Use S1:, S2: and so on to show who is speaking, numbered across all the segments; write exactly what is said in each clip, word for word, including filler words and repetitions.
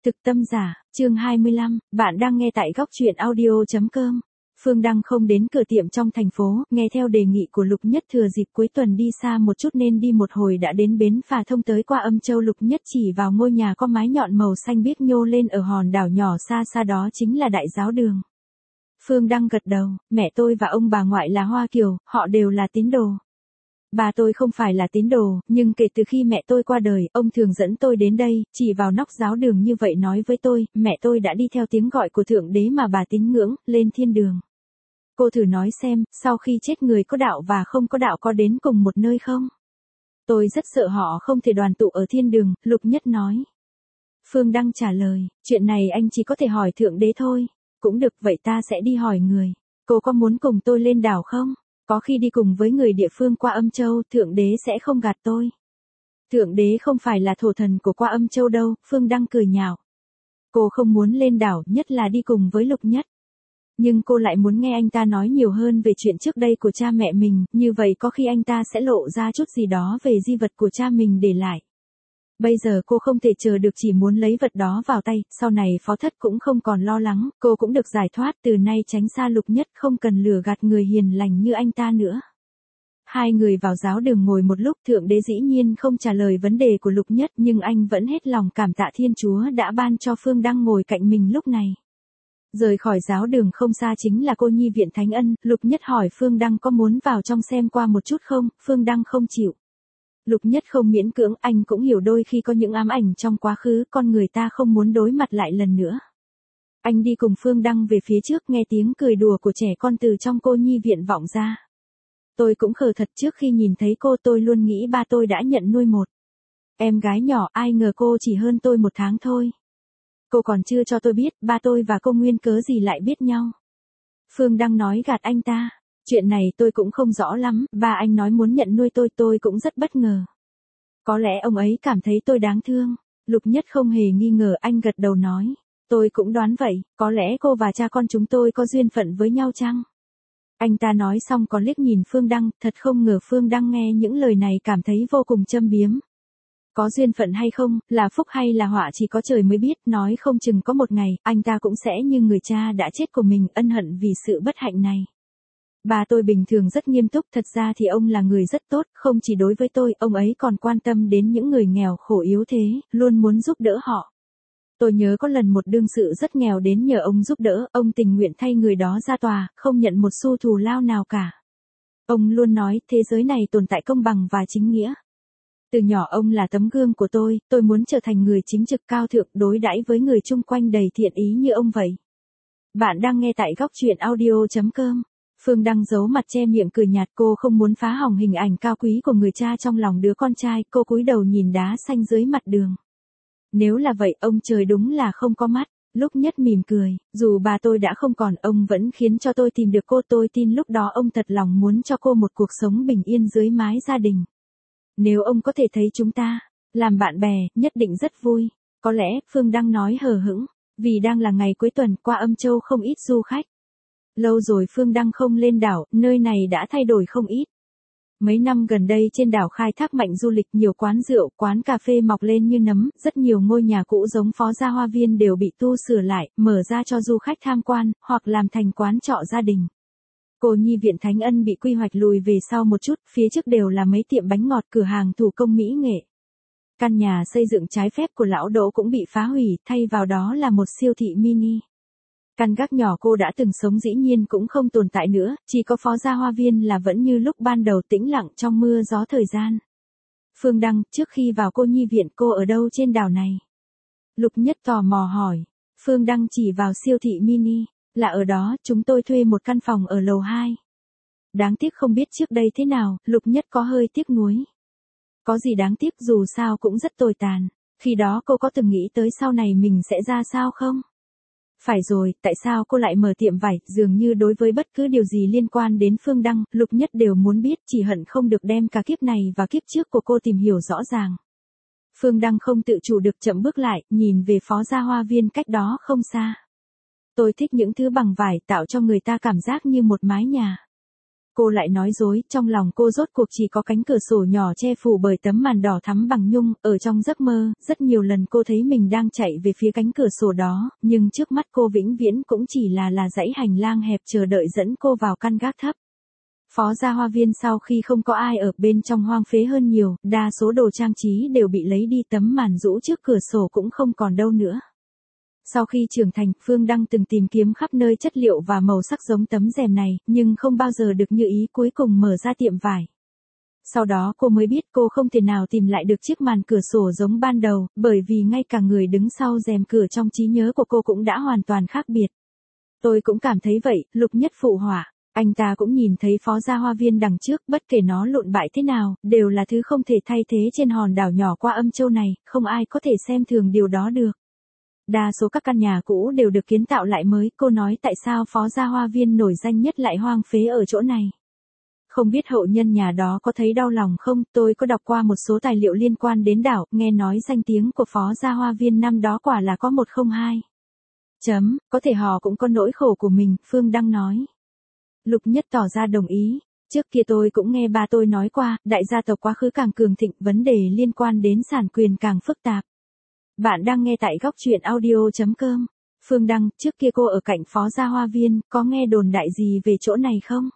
S1: Thực tâm giả, chương hai mươi lăm, bạn đang nghe tại góc truyện audio chấm com. Phương Đăng không đến cửa tiệm trong thành phố, nghe theo đề nghị của Lục Nhất thừa dịp cuối tuần đi xa một chút nên đi một hồi đã đến bến phà thông tới qua Âm Châu. Lục Nhất chỉ vào ngôi nhà có mái nhọn màu xanh biếc nhô lên ở hòn đảo nhỏ xa xa đó chính là Đại Giáo Đường. Phương Đăng gật đầu, mẹ tôi và ông bà ngoại là Hoa Kiều, họ đều là tín đồ. Bà tôi không phải là tín đồ, nhưng kể từ khi mẹ tôi qua đời, ông thường dẫn tôi đến đây, chỉ vào nóc giáo đường như vậy nói với tôi, mẹ tôi đã đi theo tiếng gọi của Thượng Đế mà bà tín ngưỡng, lên thiên đường. Cô thử nói xem, sau khi chết người có đạo và không có đạo có đến cùng một nơi không? Tôi rất sợ họ không thể đoàn tụ ở thiên đường, Lục Nhất nói. Phương Đăng trả lời, chuyện này anh chỉ có thể hỏi Thượng Đế thôi. Cũng được, vậy ta sẽ đi hỏi người. Cô có muốn cùng tôi lên đảo không? Có khi đi cùng với người địa phương qua Âm Châu, Thượng Đế sẽ không gạt tôi. Thượng Đế không phải là thổ thần của qua Âm Châu đâu, Phương Đăng cười nhạo. Cô không muốn lên đảo, nhất là đi cùng với Lục Nhất. Nhưng cô lại muốn nghe anh ta nói nhiều hơn về chuyện trước đây của cha mẹ mình, như vậy có khi anh ta sẽ lộ ra chút gì đó về di vật của cha mình để lại. Bây giờ cô không thể chờ được, chỉ muốn lấy vật đó vào tay, sau này Phó Thất cũng không còn lo lắng, cô cũng được giải thoát, từ nay tránh xa Lục Nhất, không cần lừa gạt người hiền lành như anh ta nữa. Hai người vào giáo đường ngồi một lúc, Thượng Đế dĩ nhiên không trả lời vấn đề của Lục Nhất, nhưng anh vẫn hết lòng cảm tạ Thiên Chúa đã ban cho Phương Đăng ngồi cạnh mình lúc này. Rời khỏi giáo đường không xa chính là cô nhi viện Thánh Ân, Lục Nhất hỏi Phương Đăng có muốn vào trong xem qua một chút không, Phương Đăng không chịu. Lục Nhất không miễn cưỡng, anh cũng hiểu đôi khi có những ám ảnh trong quá khứ, con người ta không muốn đối mặt lại lần nữa. Anh đi cùng Phương Đăng về phía trước, nghe tiếng cười đùa của trẻ con từ trong cô nhi viện vọng ra. Tôi cũng khờ thật, trước khi nhìn thấy cô tôi luôn nghĩ ba tôi đã nhận nuôi một em gái nhỏ, ai ngờ cô chỉ hơn tôi một tháng thôi. Cô còn chưa cho tôi biết, ba tôi và cô nguyên cớ gì lại biết nhau. Phương Đăng nói gạt anh ta. Chuyện này tôi cũng không rõ lắm, ba anh nói muốn nhận nuôi tôi, tôi cũng rất bất ngờ. Có lẽ ông ấy cảm thấy tôi đáng thương. Lục Nhất không hề nghi ngờ, anh gật đầu nói. Tôi cũng đoán vậy, có lẽ cô và cha con chúng tôi có duyên phận với nhau chăng? Anh ta nói xong còn liếc nhìn Phương Đăng, thật không ngờ Phương Đăng nghe những lời này cảm thấy vô cùng châm biếm. Có duyên phận hay không, là phúc hay là họa chỉ có trời mới biết, nói không chừng có một ngày, anh ta cũng sẽ như người cha đã chết của mình, ân hận vì sự bất hạnh này. Bà tôi bình thường rất nghiêm túc, thật ra thì ông là người rất tốt, không chỉ đối với tôi, ông ấy còn quan tâm đến những người nghèo khổ yếu thế, luôn muốn giúp đỡ họ. Tôi nhớ có lần một đương sự rất nghèo đến nhờ ông giúp đỡ, ông tình nguyện thay người đó ra tòa, không nhận một xu thù lao nào cả. Ông luôn nói, thế giới này tồn tại công bằng và chính nghĩa. Từ nhỏ ông là tấm gương của tôi, tôi muốn trở thành người chính trực cao thượng, đối đãi với người chung quanh đầy thiện ý như ông vậy. Bạn đang nghe tại góc truyện audio chấm com. Phương Đăng giấu mặt che miệng cười nhạt, cô không muốn phá hỏng hình ảnh cao quý của người cha trong lòng đứa con trai, cô cúi đầu nhìn đá xanh dưới mặt đường. Nếu là vậy, ông trời đúng là không có mắt. Lục Nhất mỉm cười, dù bà tôi đã không còn, ông vẫn khiến cho tôi tìm được cô, tôi tin lúc đó ông thật lòng muốn cho cô một cuộc sống bình yên dưới mái gia đình. Nếu ông có thể thấy chúng ta làm bạn bè, nhất định rất vui. Có lẽ, Phương Đăng nói hờ hững, vì đang là ngày cuối tuần, qua Âm Châu không ít du khách. Lâu rồi Phương Đăng không lên đảo, nơi này đã thay đổi không ít. Mấy năm gần đây trên đảo khai thác mạnh du lịch, nhiều quán rượu, quán cà phê mọc lên như nấm, rất nhiều ngôi nhà cũ giống Phó Gia Hoa Viên đều bị tu sửa lại, mở ra cho du khách tham quan, hoặc làm thành quán trọ gia đình. Cô nhi viện Thánh Ân bị quy hoạch lùi về sau một chút, phía trước đều là mấy tiệm bánh ngọt, cửa hàng thủ công mỹ nghệ. Căn nhà xây dựng trái phép của lão Đỗ cũng bị phá hủy, thay vào đó là một siêu thị mini. Căn gác nhỏ cô đã từng sống dĩ nhiên cũng không tồn tại nữa, chỉ có Phó Gia Hoa Viên là vẫn như lúc ban đầu, tĩnh lặng trong mưa gió thời gian. Phương Đăng, trước khi vào cô nhi viện cô ở đâu trên đảo này? Lục Nhất tò mò hỏi. Phương Đăng chỉ vào siêu thị mini. Là ở đó, chúng tôi thuê một căn phòng ở lầu hai. Đáng tiếc không biết trước đây thế nào, Lục Nhất có hơi tiếc nuối. Có gì đáng tiếc, dù sao cũng rất tồi tàn. Khi đó cô có từng nghĩ tới sau này mình sẽ ra sao không? Phải rồi, tại sao cô lại mở tiệm vải, dường như đối với bất cứ điều gì liên quan đến Phương Đăng, Lục Nhất đều muốn biết, chỉ hận không được đem cả kiếp này và kiếp trước của cô tìm hiểu rõ ràng. Phương Đăng không tự chủ được chậm bước lại, nhìn về Phó Gia Hoa Viên cách đó không xa. Tôi thích những thứ bằng vải, tạo cho người ta cảm giác như một mái nhà. Cô lại nói dối, trong lòng cô rốt cuộc chỉ có cánh cửa sổ nhỏ che phủ bởi tấm màn đỏ thắm bằng nhung, ở trong giấc mơ, rất nhiều lần cô thấy mình đang chạy về phía cánh cửa sổ đó, nhưng trước mắt cô vĩnh viễn cũng chỉ là là dãy hành lang hẹp chờ đợi dẫn cô vào căn gác thấp. Phó gia hoa viên sau khi không có ai ở bên trong hoang phế hơn nhiều, đa số đồ trang trí đều bị lấy đi, tấm màn rũ trước cửa sổ cũng không còn đâu nữa. Sau khi trưởng thành, Phương Đăng từng tìm kiếm khắp nơi chất liệu và màu sắc giống tấm rèm này, nhưng không bao giờ được như ý, cuối cùng mở ra tiệm vải. Sau đó cô mới biết cô không thể nào tìm lại được chiếc màn cửa sổ giống ban đầu, bởi vì ngay cả người đứng sau rèm cửa trong trí nhớ của cô cũng đã hoàn toàn khác biệt. Tôi cũng cảm thấy vậy, Lục Nhất phụ họa. Anh ta cũng nhìn thấy phó gia hoa viên đằng trước, bất kể nó lụn bại thế nào, đều là thứ không thể thay thế trên hòn đảo nhỏ qua âm châu này, không ai có thể xem thường điều đó được. Đa số các căn nhà cũ đều được kiến tạo lại mới, cô nói tại sao phó gia hoa viên nổi danh nhất lại hoang phế ở chỗ này. Không biết hậu nhân nhà đó có thấy đau lòng không, tôi có đọc qua một số tài liệu liên quan đến đảo, nghe nói danh tiếng của phó gia hoa viên năm đó quả là có một không hai. Chấm, có thể họ cũng có nỗi khổ của mình, Phương Đăng nói. Lục Nhất tỏ ra đồng ý. Trước kia tôi cũng nghe ba tôi nói qua, đại gia tộc quá khứ càng cường thịnh, vấn đề liên quan đến sản quyền càng phức tạp. Bạn đang nghe tại góc truyện audio chấm com. Phương Đăng, trước kia cô ở cạnh phó gia hoa viên, có nghe đồn đại gì về chỗ này không?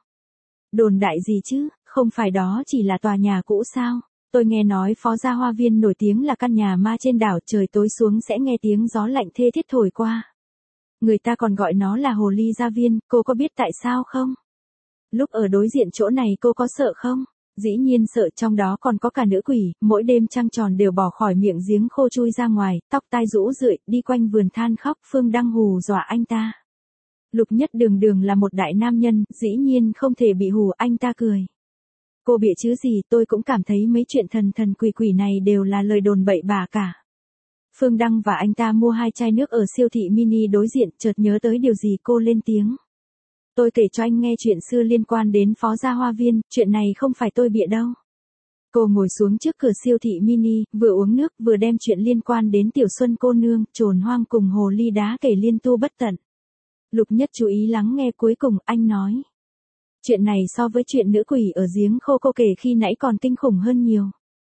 S1: Đồn đại gì chứ, không phải đó chỉ là tòa nhà cũ sao? Tôi nghe nói phó gia hoa viên nổi tiếng là căn nhà ma trên đảo, trời tối xuống sẽ nghe tiếng gió lạnh thê thiết thổi qua. Người ta còn gọi nó là hồ ly gia viên, cô có biết tại sao không? Lúc ở đối diện chỗ này cô có sợ không? Dĩ nhiên sợ, trong đó còn có cả nữ quỷ, mỗi đêm trăng tròn đều bỏ khỏi miệng giếng khô chui ra ngoài, tóc tai rũ rượi, đi quanh vườn than khóc. Phương Đăng hù dọa anh ta. Lục Nhất đường đường là một đại nam nhân, dĩ nhiên không thể bị hù, anh ta cười. Cô bịa chứ gì, tôi cũng cảm thấy mấy chuyện thần thần quỷ quỷ này đều là lời đồn bậy bạ cả. Phương Đăng và anh ta mua hai chai nước ở siêu thị mini đối diện, chợt nhớ tới điều gì cô lên tiếng. Tôi kể cho anh nghe chuyện xưa liên quan đến phó gia hoa viên, chuyện này không phải tôi bịa đâu. Cô ngồi xuống trước cửa siêu thị mini, vừa uống nước vừa đem chuyện liên quan đến Tiểu Xuân cô nương, trồn hoang cùng hồ ly đá kể liên tu bất tận. Lục Nhất chú ý lắng nghe, cuối cùng anh nói. Chuyện này so với chuyện nữ quỷ ở giếng khô cô kể khi nãy còn kinh khủng hơn nhiều.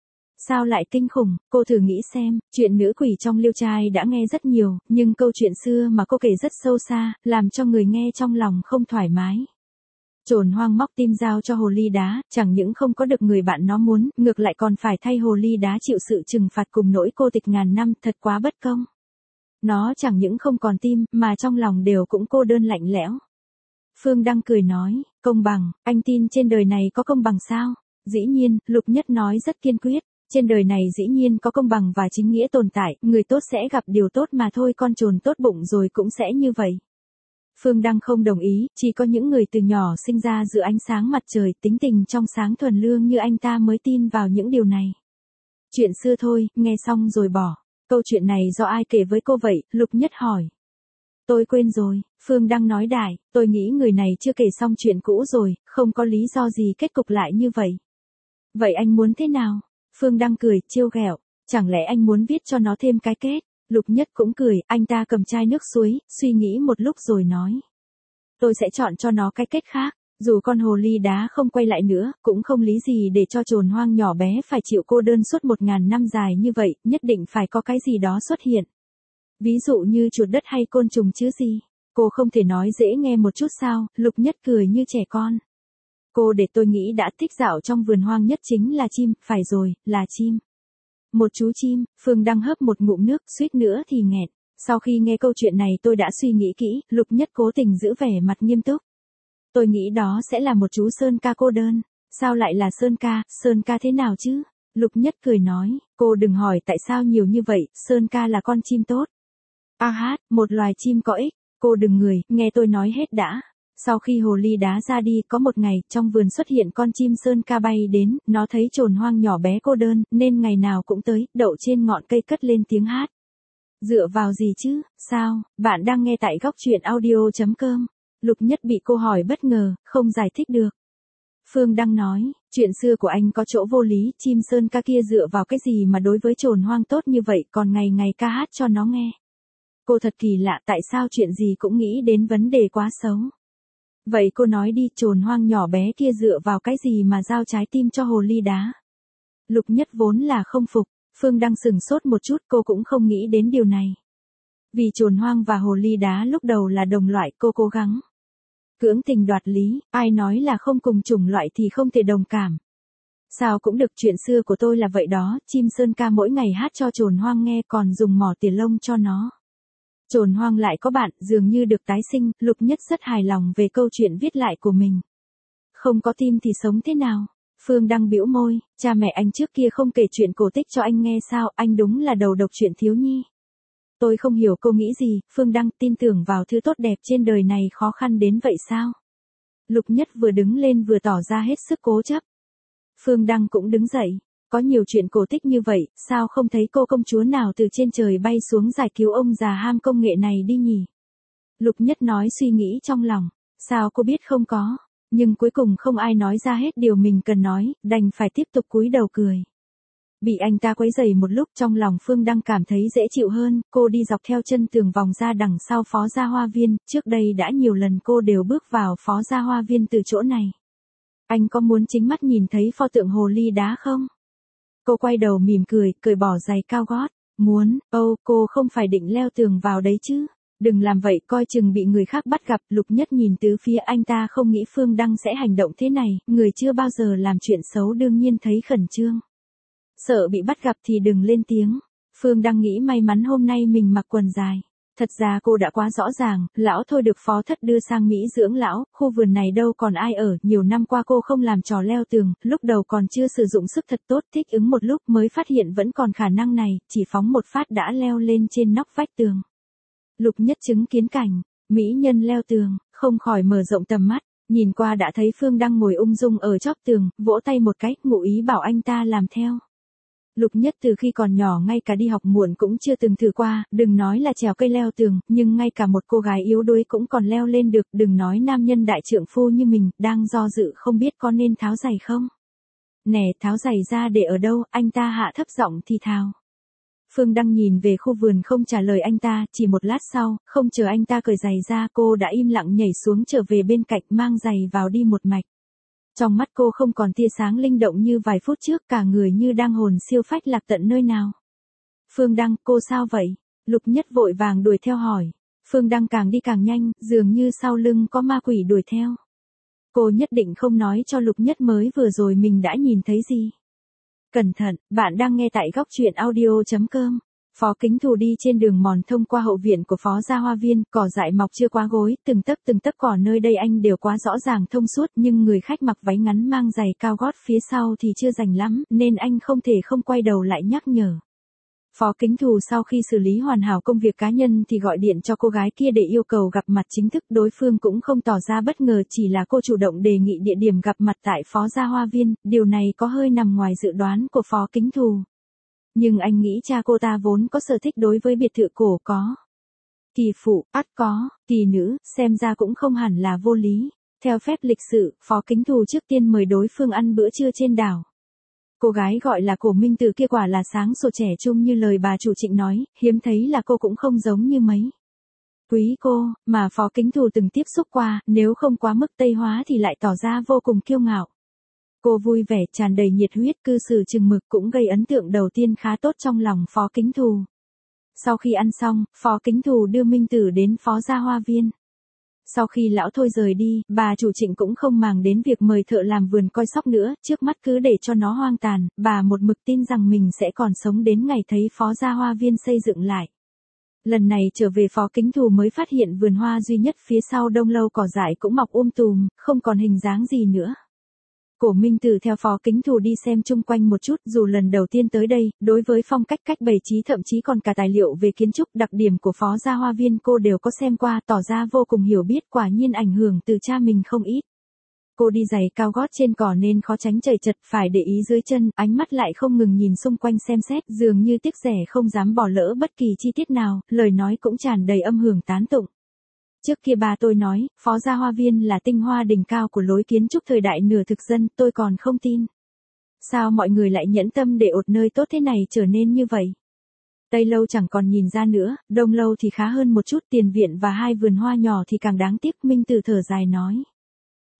S1: Sao lại kinh khủng, cô thử nghĩ xem, chuyện nữ quỷ trong Liêu Trai đã nghe rất nhiều, nhưng câu chuyện xưa mà cô kể rất sâu xa, làm cho người nghe trong lòng không thoải mái. Trồn hoang móc tim giao cho hồ ly đá, chẳng những không có được người bạn nó muốn, ngược lại còn phải thay hồ ly đá chịu sự trừng phạt cùng nỗi cô tịch ngàn năm, thật quá bất công. Nó chẳng những không còn tim, mà trong lòng đều cũng cô đơn lạnh lẽo. Phương Đăng cười nói, công bằng, anh tin trên đời này có công bằng sao? Dĩ nhiên, Lục Nhất nói rất kiên quyết. Trên đời này dĩ nhiên có công bằng và chính nghĩa tồn tại, người tốt sẽ gặp điều tốt mà thôi, con trồn tốt bụng rồi cũng sẽ như vậy. Phương Đăng không đồng ý, chỉ có những người từ nhỏ sinh ra giữa ánh sáng mặt trời, tính tình trong sáng thuần lương như anh ta mới tin vào những điều này. Chuyện xưa thôi, nghe xong rồi bỏ. Câu chuyện này do ai kể với cô vậy? Lục Nhất hỏi. Tôi quên rồi, Phương Đăng nói đại, tôi nghĩ người này chưa kể xong chuyện cũ rồi, không có lý do gì kết cục lại như vậy. Vậy anh muốn thế nào? Phương Đăng cười, trêu ghẹo, chẳng lẽ anh muốn viết cho nó thêm cái kết? Lục Nhất cũng cười, anh ta cầm chai nước suối, suy nghĩ một lúc rồi nói. Tôi sẽ chọn cho nó cái kết khác, dù con hồ ly đá không quay lại nữa, cũng không lý gì để cho trồn hoang nhỏ bé phải chịu cô đơn suốt một ngàn năm dài như vậy, nhất định phải có cái gì đó xuất hiện. Ví dụ như chuột đất hay côn trùng chứ gì. Cô không thể nói dễ nghe một chút sao? Lục Nhất cười như trẻ con. Cô để tôi nghĩ đã, thích dạo trong vườn hoang nhất chính là chim, phải rồi, là chim. Một chú chim. Phương Đăng hớp một ngụm nước, suýt nữa thì nghẹn. Sau khi nghe câu chuyện này tôi đã suy nghĩ kỹ, Lục Nhất cố tình giữ vẻ mặt nghiêm túc. Tôi nghĩ đó sẽ là một chú sơn ca cô đơn. Sao lại là sơn ca, sơn ca thế nào chứ? Lục Nhất cười nói, cô đừng hỏi tại sao nhiều như vậy, sơn ca là con chim tốt. A hát, một loài chim có ích, cô đừng người, nghe tôi nói hết đã. Sau khi hồ ly đá ra đi, có một ngày, trong vườn xuất hiện con chim sơn ca bay đến, nó thấy trồn hoang nhỏ bé cô đơn, nên ngày nào cũng tới, đậu trên ngọn cây cất lên tiếng hát. Dựa vào gì chứ, sao, bạn đang nghe tại góc truyện audio chấm com. Lục Nhất bị cô hỏi bất ngờ, không giải thích được. Phương Đăng nói, chuyện xưa của anh có chỗ vô lý, chim sơn ca kia dựa vào cái gì mà đối với trồn hoang tốt như vậy, còn ngày ngày ca hát cho nó nghe. Cô thật kỳ lạ, tại sao chuyện gì cũng nghĩ đến vấn đề quá xấu. Vậy cô nói đi, chồn hoang nhỏ bé kia dựa vào cái gì mà giao trái tim cho hồ ly đá? Lục Nhất vốn là không phục, Phương Đăng sừng sốt một chút, cô cũng không nghĩ đến điều này. Vì chồn hoang và hồ ly đá lúc đầu là đồng loại, cô cố gắng cưỡng tình đoạt lý, ai nói là không cùng chủng loại thì không thể đồng cảm. Sao cũng được, chuyện xưa của tôi là vậy đó, chim sơn ca mỗi ngày hát cho chồn hoang nghe còn dùng mỏ tiền lông cho nó. Chồn hoang lại có bạn, dường như được tái sinh, Lục Nhất rất hài lòng về câu chuyện viết lại của mình. Không có tim thì sống thế nào? Phương Đăng bĩu môi, cha mẹ anh trước kia không kể chuyện cổ tích cho anh nghe sao, anh đúng là đầu độc chuyện thiếu nhi. Tôi không hiểu cô nghĩ gì, Phương Đăng, tin tưởng vào thứ tốt đẹp trên đời này khó khăn đến vậy sao? Lục Nhất vừa đứng lên vừa tỏ ra hết sức cố chấp. Phương Đăng cũng đứng dậy, có nhiều chuyện cổ tích như vậy, sao không thấy cô công chúa nào từ trên trời bay xuống giải cứu ông già ham công nghệ này đi nhỉ? Lục Nhất nói suy nghĩ trong lòng, sao cô biết không có, nhưng cuối cùng không ai nói ra hết điều mình cần nói, đành phải tiếp tục cúi đầu cười. Bị anh ta quấy rầy một lúc, trong lòng Phương Đăng cảm thấy dễ chịu hơn, cô đi dọc theo chân tường vòng ra đằng sau Phó Gia Hoa Viên, trước đây đã nhiều lần cô đều bước vào Phó Gia Hoa Viên từ chỗ này. Anh có muốn chính mắt nhìn thấy pho tượng hồ ly đá không? Cô quay đầu mỉm cười, cởi bỏ giày cao gót. Muốn, ô, cô không phải định leo tường vào đấy chứ? Đừng làm vậy, coi chừng bị người khác bắt gặp. Lục Nhất nhìn tứ phía, anh ta không nghĩ Phương Đăng sẽ hành động thế này, người chưa bao giờ làm chuyện xấu đương nhiên thấy khẩn trương. Sợ bị bắt gặp thì đừng lên tiếng. Phương Đăng nghĩ may mắn hôm nay mình mặc quần dài. Thật ra cô đã quá rõ ràng, lão thôi được phó thất đưa sang Mỹ dưỡng lão, khu vườn này đâu còn ai ở, nhiều năm qua cô không làm trò leo tường, lúc đầu còn chưa sử dụng sức thật tốt, thích ứng một lúc mới phát hiện vẫn còn khả năng này, chỉ phóng một phát đã leo lên trên nóc vách tường. Lục Nhất chứng kiến cảnh, mỹ nhân leo tường, không khỏi mở rộng tầm mắt, nhìn qua đã thấy Phương Đăng ngồi ung dung ở chóp tường, vỗ tay một cái, ngụ ý bảo anh ta làm theo. Lục Nhất từ khi còn nhỏ ngay cả đi học muộn cũng chưa từng thử qua, đừng nói là trèo cây leo tường, nhưng ngay cả một cô gái yếu đuối cũng còn leo lên được, đừng nói nam nhân đại trượng phu như mình, đang do dự không biết có nên tháo giày không. Nè, tháo giày ra để ở đâu, anh ta hạ thấp giọng thì thào. Phương Đăng nhìn về khu vườn không trả lời anh ta, chỉ một lát sau, không chờ anh ta cởi giày ra, cô đã im lặng nhảy xuống trở về bên cạnh mang giày vào đi một mạch. Trong mắt cô không còn tia sáng linh động như vài phút trước, cả người như đang hồn siêu phách lạc tận nơi nào. Phương Đăng, cô sao vậy? Lục Nhất vội vàng đuổi theo hỏi. Phương Đăng càng đi càng nhanh, dường như sau lưng có ma quỷ đuổi theo. Cô nhất định không nói cho Lục Nhất mới vừa rồi mình đã nhìn thấy gì. Cẩn thận, bạn đang nghe tại góc truyện audio chấm com. Phó Kính Thù đi trên đường mòn thông qua hậu viện của Phó Gia Hoa Viên, cỏ dại mọc chưa quá gối, từng tấc từng tấc cỏ nơi đây anh đều quá rõ ràng thông suốt, nhưng người khách mặc váy ngắn mang giày cao gót phía sau thì chưa rành lắm, nên anh không thể không quay đầu lại nhắc nhở. Phó Kính Thù sau khi xử lý hoàn hảo công việc cá nhân thì gọi điện cho cô gái kia để yêu cầu gặp mặt chính thức, đối phương cũng không tỏ ra bất ngờ, chỉ là cô chủ động đề nghị địa điểm gặp mặt tại Phó Gia Hoa Viên, điều này có hơi nằm ngoài dự đoán của Phó Kính Thù. Nhưng anh nghĩ cha cô ta vốn có sở thích đối với biệt thự cổ có. Kỳ phụ, ắt có, kỳ nữ, xem ra cũng không hẳn là vô lý. Theo phép lịch sự, Phó Kính Thù trước tiên mời đối phương ăn bữa trưa trên đảo. Cô gái gọi là Cổ Minh Từ kia quả là sáng sủa trẻ trung như lời bà chủ Trịnh nói, hiếm thấy là cô cũng không giống như mấy quý cô, mà Phó Kính Thù từng tiếp xúc qua, nếu không quá mức Tây hóa thì lại tỏ ra vô cùng kiêu ngạo. Cô vui vẻ, tràn đầy nhiệt huyết, cư xử chừng mực cũng gây ấn tượng đầu tiên khá tốt trong lòng Phó Kính Thù. Sau khi ăn xong, Phó Kính Thù đưa Minh Tử đến Phó Gia Hoa Viên. Sau khi lão thôi rời đi, bà chủ Trịnh cũng không màng đến việc mời thợ làm vườn coi sóc nữa, trước mắt cứ để cho nó hoang tàn, bà một mực tin rằng mình sẽ còn sống đến ngày thấy Phó Gia Hoa Viên xây dựng lại. Lần này trở về Phó Kính Thù mới phát hiện vườn hoa duy nhất phía sau đông lâu cỏ dại cũng mọc um tùm, không còn hình dáng gì nữa. Cổ Minh Tử theo Phó Kính Thù đi xem chung quanh một chút, dù lần đầu tiên tới đây, đối với phong cách cách bày trí thậm chí còn cả tài liệu về kiến trúc đặc điểm của Phó Gia Hoa Viên cô đều có xem qua, tỏ ra vô cùng hiểu biết, quả nhiên ảnh hưởng từ cha mình không ít. Cô đi giày cao gót trên cỏ nên khó tránh chầy chật, phải để ý dưới chân, ánh mắt lại không ngừng nhìn xung quanh xem xét, dường như tiếc rẻ không dám bỏ lỡ bất kỳ chi tiết nào, lời nói cũng tràn đầy âm hưởng tán tụng. Trước kia bà tôi nói, Phó Gia Hoa Viên là tinh hoa đỉnh cao của lối kiến trúc thời đại nửa thực dân, tôi còn không tin. Sao mọi người lại nhẫn tâm để ột nơi tốt thế này trở nên như vậy? Tây lâu chẳng còn nhìn ra nữa, đông lâu thì khá hơn một chút, tiền viện và hai vườn hoa nhỏ thì càng đáng tiếc, Minh Tử thở dài nói.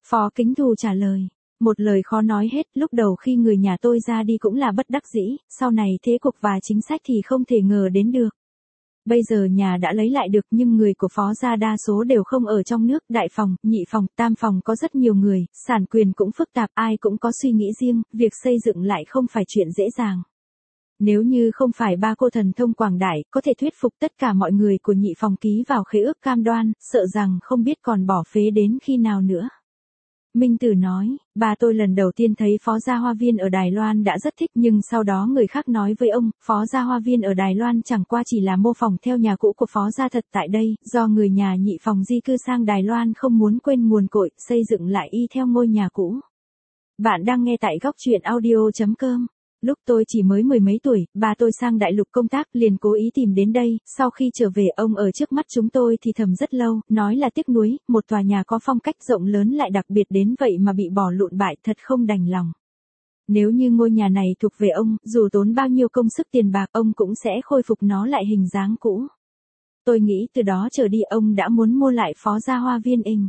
S1: Phó Kính Thù trả lời. Một lời khó nói hết, lúc đầu khi người nhà tôi ra đi cũng là bất đắc dĩ, sau này thế cục và chính sách thì không thể ngờ đến được. Bây giờ nhà đã lấy lại được nhưng người của Phó gia đa số đều không ở trong nước, đại phòng, nhị phòng, tam phòng có rất nhiều người, sản quyền cũng phức tạp, ai cũng có suy nghĩ riêng, việc xây dựng lại không phải chuyện dễ dàng. Nếu như không phải ba cô thần thông quảng đại, có thể thuyết phục tất cả mọi người của nhị phòng ký vào khế ước cam đoan, sợ rằng không biết còn bỏ phế đến khi nào nữa. Minh Tử nói, ba tôi lần đầu tiên thấy Phó Gia Hoa Viên ở Đài Loan đã rất thích nhưng sau đó người khác nói với ông, Phó Gia Hoa Viên ở Đài Loan chẳng qua chỉ là mô phỏng theo nhà cũ của Phó Gia thật tại đây, do người nhà nhị phòng di cư sang Đài Loan không muốn quên nguồn cội, xây dựng lại y theo ngôi nhà cũ. Bạn đang nghe tại góc truyện audio chấm com. Lúc tôi chỉ mới mười mấy tuổi, ba tôi sang đại lục công tác liền cố ý tìm đến đây, sau khi trở về ông ở trước mắt chúng tôi thì thầm rất lâu, nói là tiếc nuối, một tòa nhà có phong cách rộng lớn lại đặc biệt đến vậy mà bị bỏ lụn bại thật không đành lòng. Nếu như ngôi nhà này thuộc về ông, dù tốn bao nhiêu công sức tiền bạc ông cũng sẽ khôi phục nó lại hình dáng cũ. Tôi nghĩ từ đó trở đi ông đã muốn mua lại Phó Gia Hoa Viên Inc.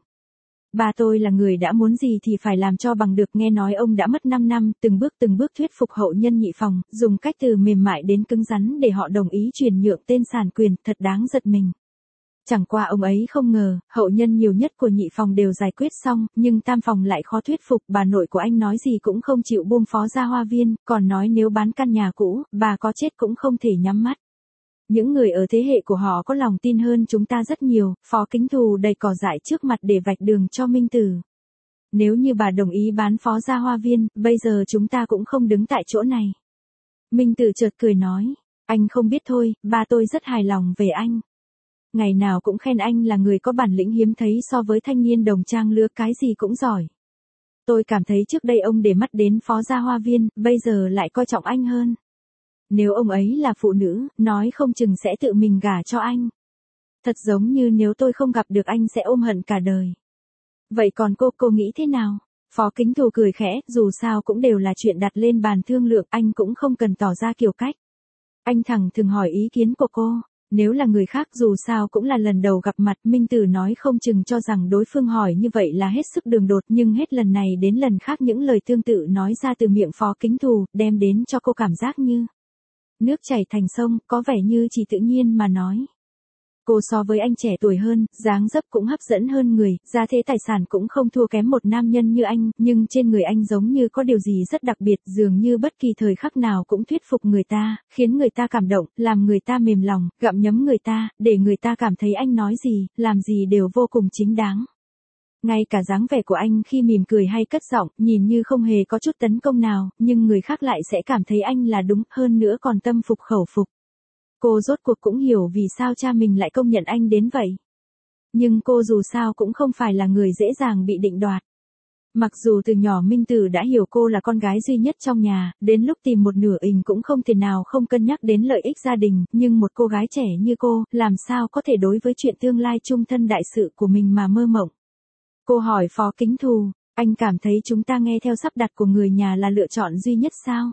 S1: Ba tôi là người đã muốn gì thì phải làm cho bằng được, nghe nói ông đã mất năm năm, từng bước từng bước thuyết phục hậu nhân nhị phòng, dùng cách từ mềm mại đến cứng rắn để họ đồng ý chuyển nhượng tên sản quyền, thật đáng giật mình. Chẳng qua ông ấy không ngờ, hậu nhân nhiều nhất của nhị phòng đều giải quyết xong, nhưng tam phòng lại khó thuyết phục, bà nội của anh nói gì cũng không chịu buông Phó Gia Hoa Viên, còn nói nếu bán căn nhà cũ, bà có chết cũng không thể nhắm mắt. Những người ở thế hệ của họ có lòng tin hơn chúng ta rất nhiều, Phó Kính Thù đầy cỏ dại trước mặt để vạch đường cho Minh Tử. Nếu như bà đồng ý bán Phó Gia Hoa Viên, bây giờ chúng ta cũng không đứng tại chỗ này. Minh Tử chợt cười nói, anh không biết thôi, ba tôi rất hài lòng về anh. Ngày nào cũng khen anh là người có bản lĩnh hiếm thấy so với thanh niên đồng trang lứa cái gì cũng giỏi. Tôi cảm thấy trước đây ông để mắt đến Phó Gia Hoa Viên, bây giờ lại coi trọng anh hơn. Nếu ông ấy là phụ nữ, nói không chừng sẽ tự mình gả cho anh. Thật giống như nếu tôi không gặp được anh sẽ ôm hận cả đời. Vậy còn cô, cô nghĩ thế nào? Phó Kính Thù cười khẽ, dù sao cũng đều là chuyện đặt lên bàn thương lượng, anh cũng không cần tỏ ra kiểu cách. Anh thẳng thừng hỏi ý kiến của cô. Nếu là người khác dù sao cũng là lần đầu gặp mặt, Minh Tử nói không chừng cho rằng đối phương hỏi như vậy là hết sức đường đột, nhưng hết lần này đến lần khác những lời tương tự nói ra từ miệng Phó Kính Thù, đem đến cho cô cảm giác như nước chảy thành sông, có vẻ như chỉ tự nhiên mà nói. Cô so với anh trẻ tuổi hơn, dáng dấp cũng hấp dẫn hơn người, gia thế tài sản cũng không thua kém một nam nhân như anh, nhưng trên người anh giống như có điều gì rất đặc biệt, dường như bất kỳ thời khắc nào cũng thuyết phục người ta, khiến người ta cảm động, làm người ta mềm lòng, gặm nhấm người ta, để người ta cảm thấy anh nói gì, làm gì đều vô cùng chính đáng. Ngay cả dáng vẻ của anh khi mỉm cười hay cất giọng, nhìn như không hề có chút tấn công nào, nhưng người khác lại sẽ cảm thấy anh là đúng, hơn nữa còn tâm phục khẩu phục. Cô rốt cuộc cũng hiểu vì sao cha mình lại công nhận anh đến vậy. Nhưng cô dù sao cũng không phải là người dễ dàng bị định đoạt. Mặc dù từ nhỏ Minh Tử đã hiểu cô là con gái duy nhất trong nhà, đến lúc tìm một nửa ình cũng không thể nào không cân nhắc đến lợi ích gia đình, nhưng một cô gái trẻ như cô, làm sao có thể đối với chuyện tương lai chung thân đại sự của mình mà mơ mộng. Cô hỏi Phó Kính Thù, anh cảm thấy chúng ta nghe theo sắp đặt của người nhà là lựa chọn duy nhất sao?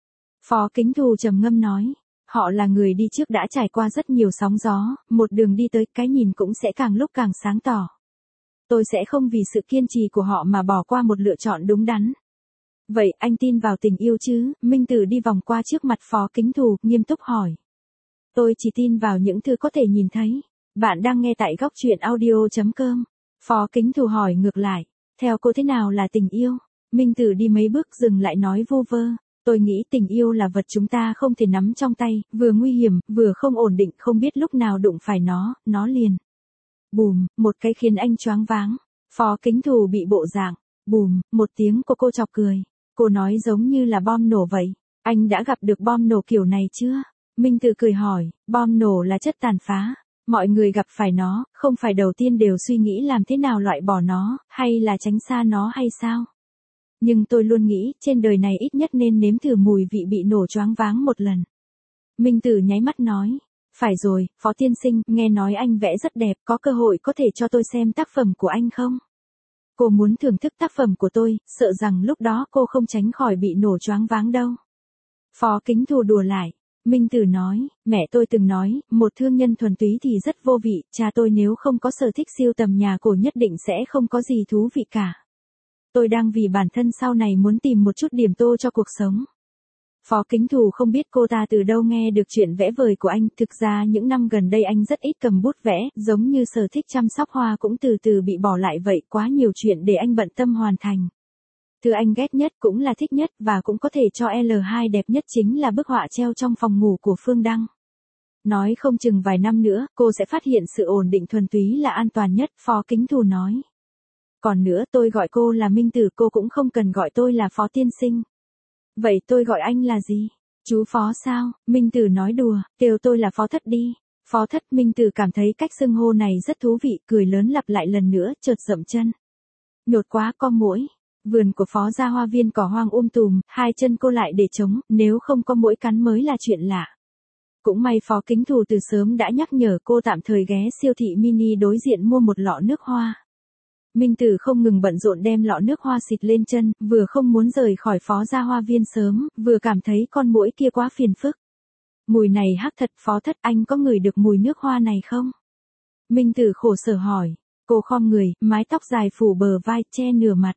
S1: Phó Kính Thù trầm ngâm nói, họ là người đi trước đã trải qua rất nhiều sóng gió, một đường đi tới, cái nhìn cũng sẽ càng lúc càng sáng tỏ. Tôi sẽ không vì sự kiên trì của họ mà bỏ qua một lựa chọn đúng đắn. Vậy anh tin vào tình yêu chứ? Minh Tử đi vòng qua trước mặt Phó Kính Thù, nghiêm túc hỏi. Tôi chỉ tin vào những thứ có thể nhìn thấy. Bạn đang nghe tại góc truyện audio chấm com. Phó Kính Thù hỏi ngược lại, theo cô thế nào là tình yêu? Minh Tử đi mấy bước dừng lại nói vu vơ, tôi nghĩ tình yêu là vật chúng ta không thể nắm trong tay, vừa nguy hiểm, vừa không ổn định, không biết lúc nào đụng phải nó, nó liền. Bùm, một cái khiến anh choáng váng. Phó Kính Thù bị bộ dạng, bùm, một tiếng của cô chọc cười. Cô nói giống như là bom nổ vậy. Anh đã gặp được bom nổ kiểu này chưa? Minh Tử cười hỏi, bom nổ là chất tàn phá. Mọi người gặp phải nó, không phải đầu tiên đều suy nghĩ làm thế nào loại bỏ nó, hay là tránh xa nó hay sao? Nhưng tôi luôn nghĩ, trên đời này ít nhất nên nếm thử mùi vị bị nổ choáng váng một lần. Minh Tử nháy mắt nói, phải rồi, Phó tiên sinh, nghe nói anh vẽ rất đẹp, có cơ hội có thể cho tôi xem tác phẩm của anh không? Cô muốn thưởng thức tác phẩm của tôi, sợ rằng lúc đó cô không tránh khỏi bị nổ choáng váng đâu. Phó Kính Thù đùa lại. Minh Tử nói, mẹ tôi từng nói, một thương nhân thuần túy thì rất vô vị, cha tôi nếu không có sở thích sưu tầm nhà cổ nhất định sẽ không có gì thú vị cả. tôi đang vì bản thân sau này muốn tìm một chút điểm tô cho cuộc sống. Phó Kính Thù không biết cô ta từ đâu nghe được chuyện vẽ vời của anh, thực ra những năm gần đây anh rất ít cầm bút vẽ, giống như sở thích chăm sóc hoa cũng từ từ bị bỏ lại vậy, quá nhiều chuyện để anh bận tâm hoàn thành. Thứ anh ghét nhất cũng là thích nhất và cũng có thể cho L hai đẹp nhất chính là bức họa treo trong phòng ngủ của Phương Đăng. Nói không chừng vài năm nữa, cô sẽ phát hiện sự ổn định thuần túy là an toàn nhất, Phó Kính Thù nói. Còn nữa, tôi gọi cô là Minh Tử, cô cũng không cần gọi tôi là Phó Tiên Sinh. Vậy tôi gọi anh là gì? Chú Phó sao? Minh Tử nói đùa, kêu tôi là Phó Thất đi. Phó Thất. Minh Tử cảm thấy cách xưng hô này rất thú vị, cười lớn lặp lại lần nữa, chợt dậm chân. Nhột quá con muỗi. Vườn của Phó gia hoa viên cỏ hoang um tùm, hai chân cô lại để trống, nếu không có muỗi cắn mới là chuyện lạ. Cũng may Phó Kính Thù từ sớm đã nhắc nhở cô tạm thời ghé siêu thị mini đối diện mua một lọ nước hoa. Minh Tử không ngừng bận rộn đem lọ nước hoa xịt lên chân, vừa không muốn rời khỏi Phó gia hoa viên sớm, vừa cảm thấy con muỗi kia quá phiền phức. Mùi này hắc thật. Phó Thất, anh có ngửi được mùi nước hoa này không? Minh Tử khổ sở hỏi. Cô khom người, mái tóc dài phủ bờ vai, che nửa mặt.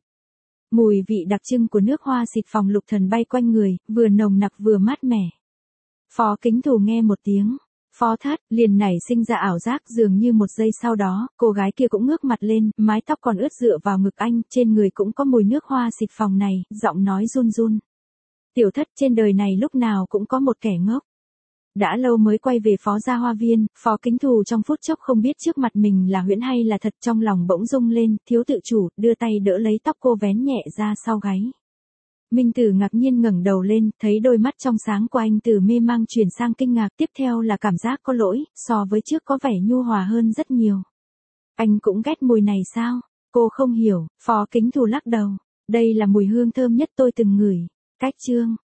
S1: Mùi vị đặc trưng của nước hoa xịt phòng lục thần bay quanh người, vừa nồng nặc vừa mát mẻ. Phó Kính Thù nghe một tiếng. Phó Thất, liền nảy sinh ra ảo giác, dường như một giây sau đó, cô gái kia cũng ngước mặt lên, mái tóc còn ướt dựa vào ngực anh, trên người cũng có mùi nước hoa xịt phòng này, giọng nói run run. Tiểu Thất, trên đời này lúc nào cũng có một kẻ ngốc. Đã lâu mới quay về Phó gia hoa viên, Phó Kính Thù trong phút chốc không biết trước mặt mình là huyễn hay là thật, trong lòng bỗng rung lên, thiếu tự chủ, đưa tay đỡ lấy tóc cô vén nhẹ ra sau gáy. Minh Tử ngạc nhiên ngẩng đầu lên, thấy đôi mắt trong sáng của anh từ mê mang chuyển sang kinh ngạc, tiếp theo là cảm giác có lỗi, so với trước có vẻ nhu hòa hơn rất nhiều. Anh cũng ghét mùi này sao? Cô không hiểu. Phó Kính Thù lắc đầu. Đây là mùi hương thơm nhất tôi từng ngửi. Cách chương.